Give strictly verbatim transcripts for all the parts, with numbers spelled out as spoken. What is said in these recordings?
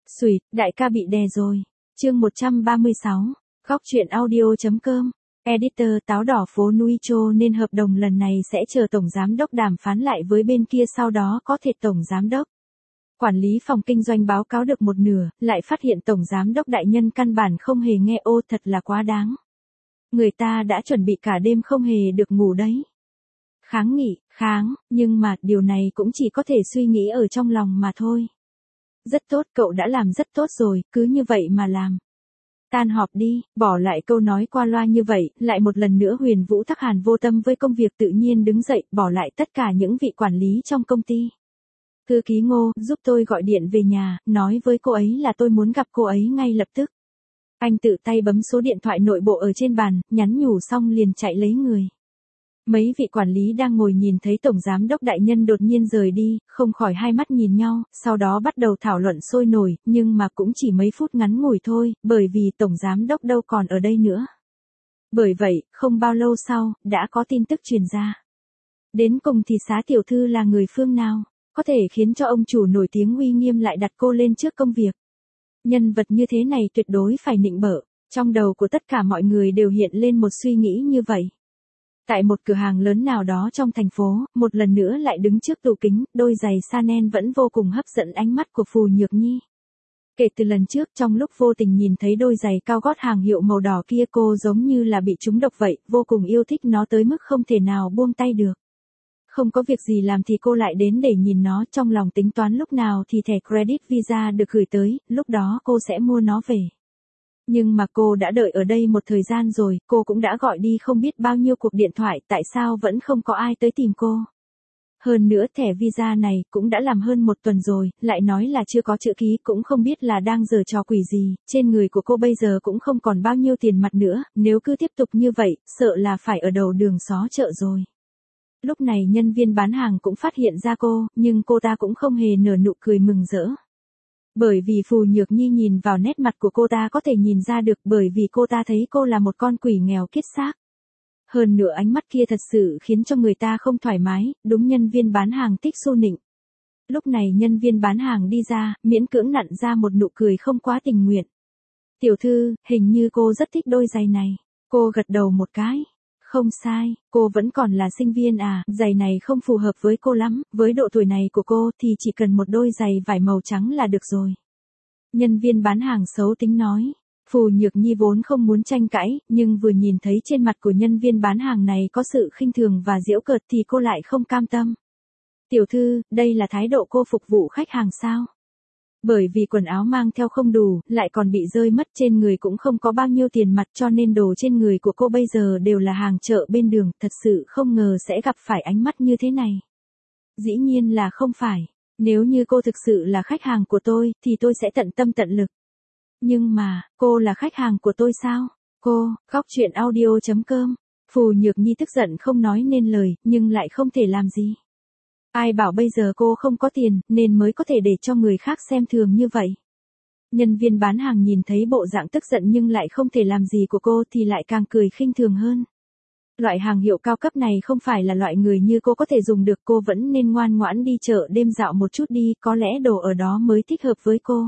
Xùi, đại ca bị đè rồi. Chương một trăm ba mươi sáu. Góc truyện audio.com. Editor táo đỏ phố Nuicho nên hợp đồng lần này sẽ chờ tổng giám đốc đàm phán lại với bên kia, sau đó có thể tổng giám đốc. Quản lý phòng kinh doanh báo cáo được một nửa, lại phát hiện tổng giám đốc đại nhân căn bản không hề nghe. Ô, thật là quá đáng. Người ta đã chuẩn bị cả đêm không hề được ngủ đấy. Kháng nghị, kháng, nhưng mà điều này cũng chỉ có thể suy nghĩ ở trong lòng mà thôi. Rất tốt, cậu đã làm rất tốt rồi, cứ như vậy mà làm. Tan họp đi, bỏ lại câu nói qua loa như vậy, lại một lần nữa Huyền Vũ Thắc Hàn vô tâm với công việc, tự nhiên đứng dậy, bỏ lại tất cả những vị quản lý trong công ty. Thư ký Ngô, giúp tôi gọi điện về nhà, nói với cô ấy là tôi muốn gặp cô ấy ngay lập tức. Anh tự tay bấm số điện thoại nội bộ ở trên bàn, nhắn nhủ xong liền chạy lấy người. Mấy vị quản lý đang ngồi nhìn thấy tổng giám đốc đại nhân đột nhiên rời đi, không khỏi hai mắt nhìn nhau, sau đó bắt đầu thảo luận sôi nổi, nhưng mà cũng chỉ mấy phút ngắn ngủi thôi, bởi vì tổng giám đốc đâu còn ở đây nữa. Bởi vậy, không bao lâu sau, đã có tin tức truyền ra. Đến cùng thì Xá tiểu thư là người phương nào, có thể khiến cho ông chủ nổi tiếng uy nghiêm lại đặt cô lên trước công việc. Nhân vật như thế này tuyệt đối phải nịnh bợ, trong đầu của tất cả mọi người đều hiện lên một suy nghĩ như vậy. Tại một cửa hàng lớn nào đó trong thành phố, một lần nữa lại đứng trước tủ kính, đôi giày Chanel vẫn vô cùng hấp dẫn ánh mắt của Phù Nhược Nhi. Kể từ lần trước, trong lúc vô tình nhìn thấy đôi giày cao gót hàng hiệu màu đỏ kia, cô giống như là bị trúng độc vậy, vô cùng yêu thích nó tới mức không thể nào buông tay được. Không có việc gì làm thì cô lại đến để nhìn nó, trong lòng tính toán lúc nào thì thẻ credit Visa được gửi tới, lúc đó cô sẽ mua nó về. Nhưng mà cô đã đợi ở đây một thời gian rồi, cô cũng đã gọi đi không biết bao nhiêu cuộc điện thoại, tại sao vẫn không có ai tới tìm cô. Hơn nữa thẻ Visa này cũng đã làm hơn một tuần rồi, lại nói là chưa có chữ ký, cũng không biết là đang giở trò quỷ gì, trên người của cô bây giờ cũng không còn bao nhiêu tiền mặt nữa, nếu cứ tiếp tục như vậy, sợ là phải ở đầu đường xó chợ rồi. Lúc này nhân viên bán hàng cũng phát hiện ra cô, nhưng cô ta cũng không hề nở nụ cười mừng rỡ. Bởi vì Phù Nhược Nhi nhìn vào nét mặt của cô ta có thể nhìn ra được, bởi vì cô ta thấy cô là một con quỷ nghèo kiết xác. Hơn nữa ánh mắt kia thật sự khiến cho người ta không thoải mái, đúng nhân viên bán hàng thích xu nịnh. Lúc này nhân viên bán hàng đi ra, miễn cưỡng nặn ra một nụ cười không quá tình nguyện. Tiểu thư, hình như cô rất thích đôi giày này. Cô gật đầu một cái. Không sai, cô vẫn còn là sinh viên à, giày này không phù hợp với cô lắm, với độ tuổi này của cô thì chỉ cần một đôi giày vải màu trắng là được rồi. Nhân viên bán hàng xấu tính nói. Phù Nhược Nhi vốn không muốn tranh cãi, nhưng vừa nhìn thấy trên mặt của nhân viên bán hàng này có sự khinh thường và giễu cợt thì cô lại không cam tâm. Tiểu thư, đây là thái độ cô phục vụ khách hàng sao? Bởi vì quần áo mang theo không đủ, lại còn bị rơi mất, trên người cũng không có bao nhiêu tiền mặt, cho nên đồ trên người của cô bây giờ đều là hàng chợ bên đường, thật sự không ngờ sẽ gặp phải ánh mắt như thế này. Dĩ nhiên là không phải, nếu như cô thực sự là khách hàng của tôi, thì tôi sẽ tận tâm tận lực. Nhưng mà, cô là khách hàng của tôi sao? Cô, góc truyện audio.com. Phù Nhược Nhi tức giận không nói nên lời, nhưng lại không thể làm gì. Ai bảo bây giờ cô không có tiền, nên mới có thể để cho người khác xem thường như vậy. Nhân viên bán hàng nhìn thấy bộ dạng tức giận nhưng lại không thể làm gì của cô thì lại càng cười khinh thường hơn. Loại hàng hiệu cao cấp này không phải là loại người như cô có thể dùng được, cô vẫn nên ngoan ngoãn đi chợ đêm dạo một chút đi, có lẽ đồ ở đó mới thích hợp với cô.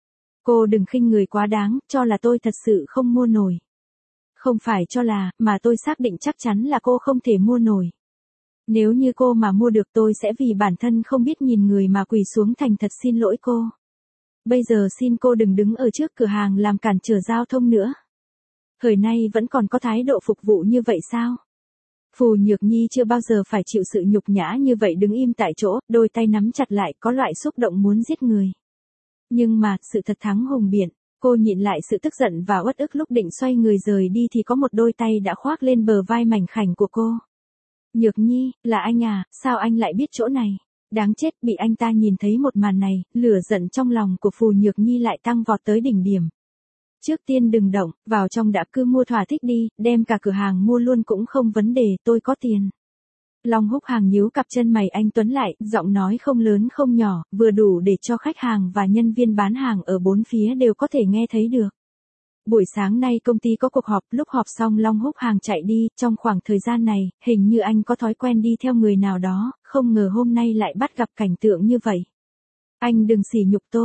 Cô đừng khinh người quá đáng, cho là tôi thật sự không mua nổi. Không phải cho là, mà tôi xác định chắc chắn là cô không thể mua nổi. Nếu như cô mà mua được tôi sẽ vì bản thân không biết nhìn người mà quỳ xuống thành thật xin lỗi cô. Bây giờ xin cô đừng đứng ở trước cửa hàng làm cản trở giao thông nữa. Thời nay vẫn còn có thái độ phục vụ như vậy sao? Phù Nhược Nhi chưa bao giờ phải chịu sự nhục nhã như vậy, đứng im tại chỗ, đôi tay nắm chặt lại, có loại xúc động muốn giết người. Nhưng mà, sự thật thắng hùng biện, cô nhịn lại sự tức giận và uất ức, lúc định xoay người rời đi thì có một đôi tay đã khoác lên bờ vai mảnh khảnh của cô. Nhược Nhi, là anh à, sao anh lại biết chỗ này? Đáng chết, bị anh ta nhìn thấy một màn này, lửa giận trong lòng của Phù Nhược Nhi lại tăng vọt tới đỉnh điểm. Trước tiên đừng động, vào trong đã, cứ mua thỏa thích đi, đem cả cửa hàng mua luôn cũng không vấn đề, tôi có tiền. Long Húc Hàng nhíu cặp chân mày anh tuấn lại, giọng nói không lớn không nhỏ, vừa đủ để cho khách hàng và nhân viên bán hàng ở bốn phía đều có thể nghe thấy được. Buổi sáng nay công ty có cuộc họp, lúc họp xong Long Húc Hàng chạy đi, trong khoảng thời gian này, hình như anh có thói quen đi theo người nào đó, không ngờ hôm nay lại bắt gặp cảnh tượng như vậy. Anh đừng sỉ nhục tôi.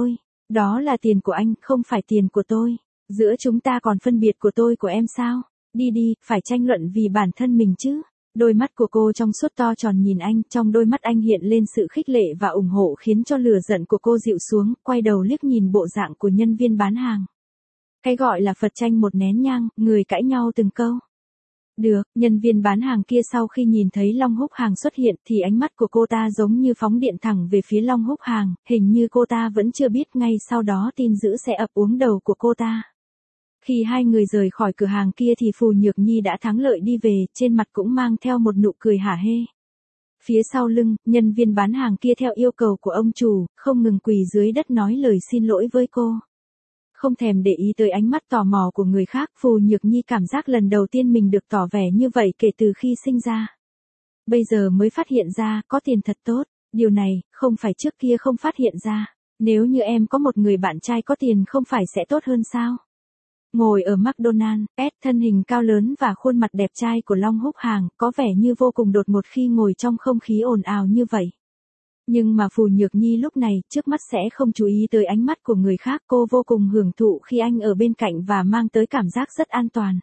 Đó là tiền của anh, không phải tiền của tôi. Giữa chúng ta còn phân biệt của tôi của em sao? Đi đi, phải tranh luận vì bản thân mình chứ. Đôi mắt của cô trong suốt to tròn nhìn anh, trong đôi mắt anh hiện lên sự khích lệ và ủng hộ khiến cho lửa giận của cô dịu xuống, quay đầu liếc nhìn bộ dạng của nhân viên bán hàng. Cái gọi là Phật tranh một nén nhang, người cãi nhau từng câu. Được, nhân viên bán hàng kia sau khi nhìn thấy Long Húc Hàng xuất hiện thì ánh mắt của cô ta giống như phóng điện thẳng về phía Long Húc Hàng, hình như cô ta vẫn chưa biết ngay sau đó tin dữ sẽ ập uống đầu của cô ta. Khi hai người rời khỏi cửa hàng kia thì Phù Nhược Nhi đã thắng lợi đi về, trên mặt cũng mang theo một nụ cười hả hê. Phía sau lưng, nhân viên bán hàng kia theo yêu cầu của ông chủ, không ngừng quỳ dưới đất nói lời xin lỗi với cô. Không thèm để ý tới ánh mắt tò mò của người khác, Phù Nhược Nhi cảm giác lần đầu tiên mình được tỏ vẻ như vậy kể từ khi sinh ra. Bây giờ mới phát hiện ra, có tiền thật tốt, điều này, không phải trước kia không phát hiện ra. Nếu như em có một người bạn trai có tiền không phải sẽ tốt hơn sao? Ngồi ở McDonald's, S thân hình cao lớn và khuôn mặt đẹp trai của Long Húc Hàng, có vẻ như vô cùng đột ngột khi ngồi trong không khí ồn ào như vậy. Nhưng mà Phù Nhược Nhi lúc này, trước mắt sẽ không chú ý tới ánh mắt của người khác, cô vô cùng hưởng thụ khi anh ở bên cạnh và mang tới cảm giác rất an toàn.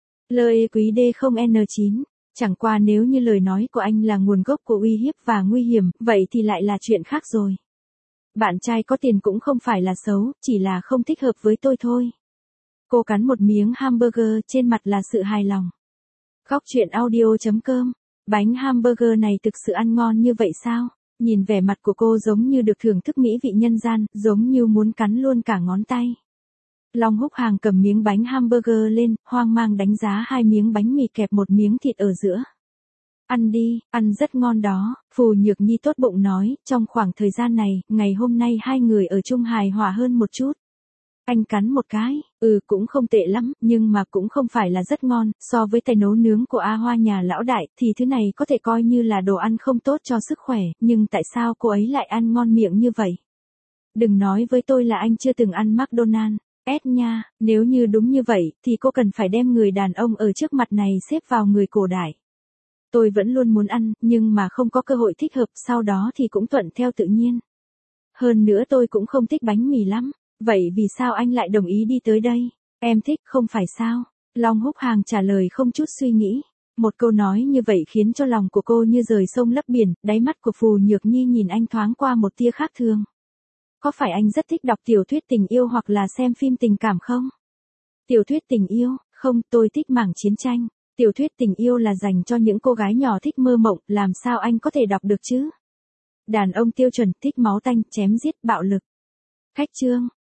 Lời quý D không N chín, chẳng qua nếu như lời nói của anh là nguồn gốc của uy hiếp và nguy hiểm, vậy thì lại là chuyện khác rồi. Bạn trai có tiền cũng không phải là xấu, chỉ là không thích hợp với tôi thôi. Cô cắn một miếng hamburger, trên mặt là sự hài lòng. Góc truyện audio chấm com, bánh hamburger này thực sự ăn ngon như vậy sao? Nhìn vẻ mặt của cô giống như được thưởng thức mỹ vị nhân gian, giống như muốn cắn luôn cả ngón tay. Long Húc Hàng cầm miếng bánh hamburger lên, hoang mang đánh giá hai miếng bánh mì kẹp một miếng thịt ở giữa. Ăn đi, ăn rất ngon đó, Phù Nhược Nhi tốt bụng nói, trong khoảng thời gian này, ngày hôm nay hai người ở chung hài hòa hơn một chút. Anh cắn một cái, ừ cũng không tệ lắm, nhưng mà cũng không phải là rất ngon, so với tay nấu nướng của A Hoa nhà lão đại, thì thứ này có thể coi như là đồ ăn không tốt cho sức khỏe, nhưng tại sao cô ấy lại ăn ngon miệng như vậy? Đừng nói với tôi là anh chưa từng ăn McDonald's, S nha, nếu như đúng như vậy, thì cô cần phải đem người đàn ông ở trước mặt này xếp vào người cổ đại. Tôi vẫn luôn muốn ăn, nhưng mà không có cơ hội thích hợp, sau đó thì cũng thuận theo tự nhiên. Hơn nữa tôi cũng không thích bánh mì lắm. Vậy vì sao anh lại đồng ý đi tới đây? Em thích, không phải sao? Long Húc Hàng trả lời không chút suy nghĩ. Một câu nói như vậy khiến cho lòng của cô như rời sông lấp biển, đáy mắt của Phù Nhược Nhi nhìn anh thoáng qua một tia khác thường. Có phải anh rất thích đọc tiểu thuyết tình yêu hoặc là xem phim tình cảm không? Tiểu thuyết tình yêu, không, tôi thích mảng chiến tranh. Tiểu thuyết tình yêu là dành cho những cô gái nhỏ thích mơ mộng, làm sao anh có thể đọc được chứ? Đàn ông tiêu chuẩn thích máu tanh, chém giết, bạo lực. Khách trương,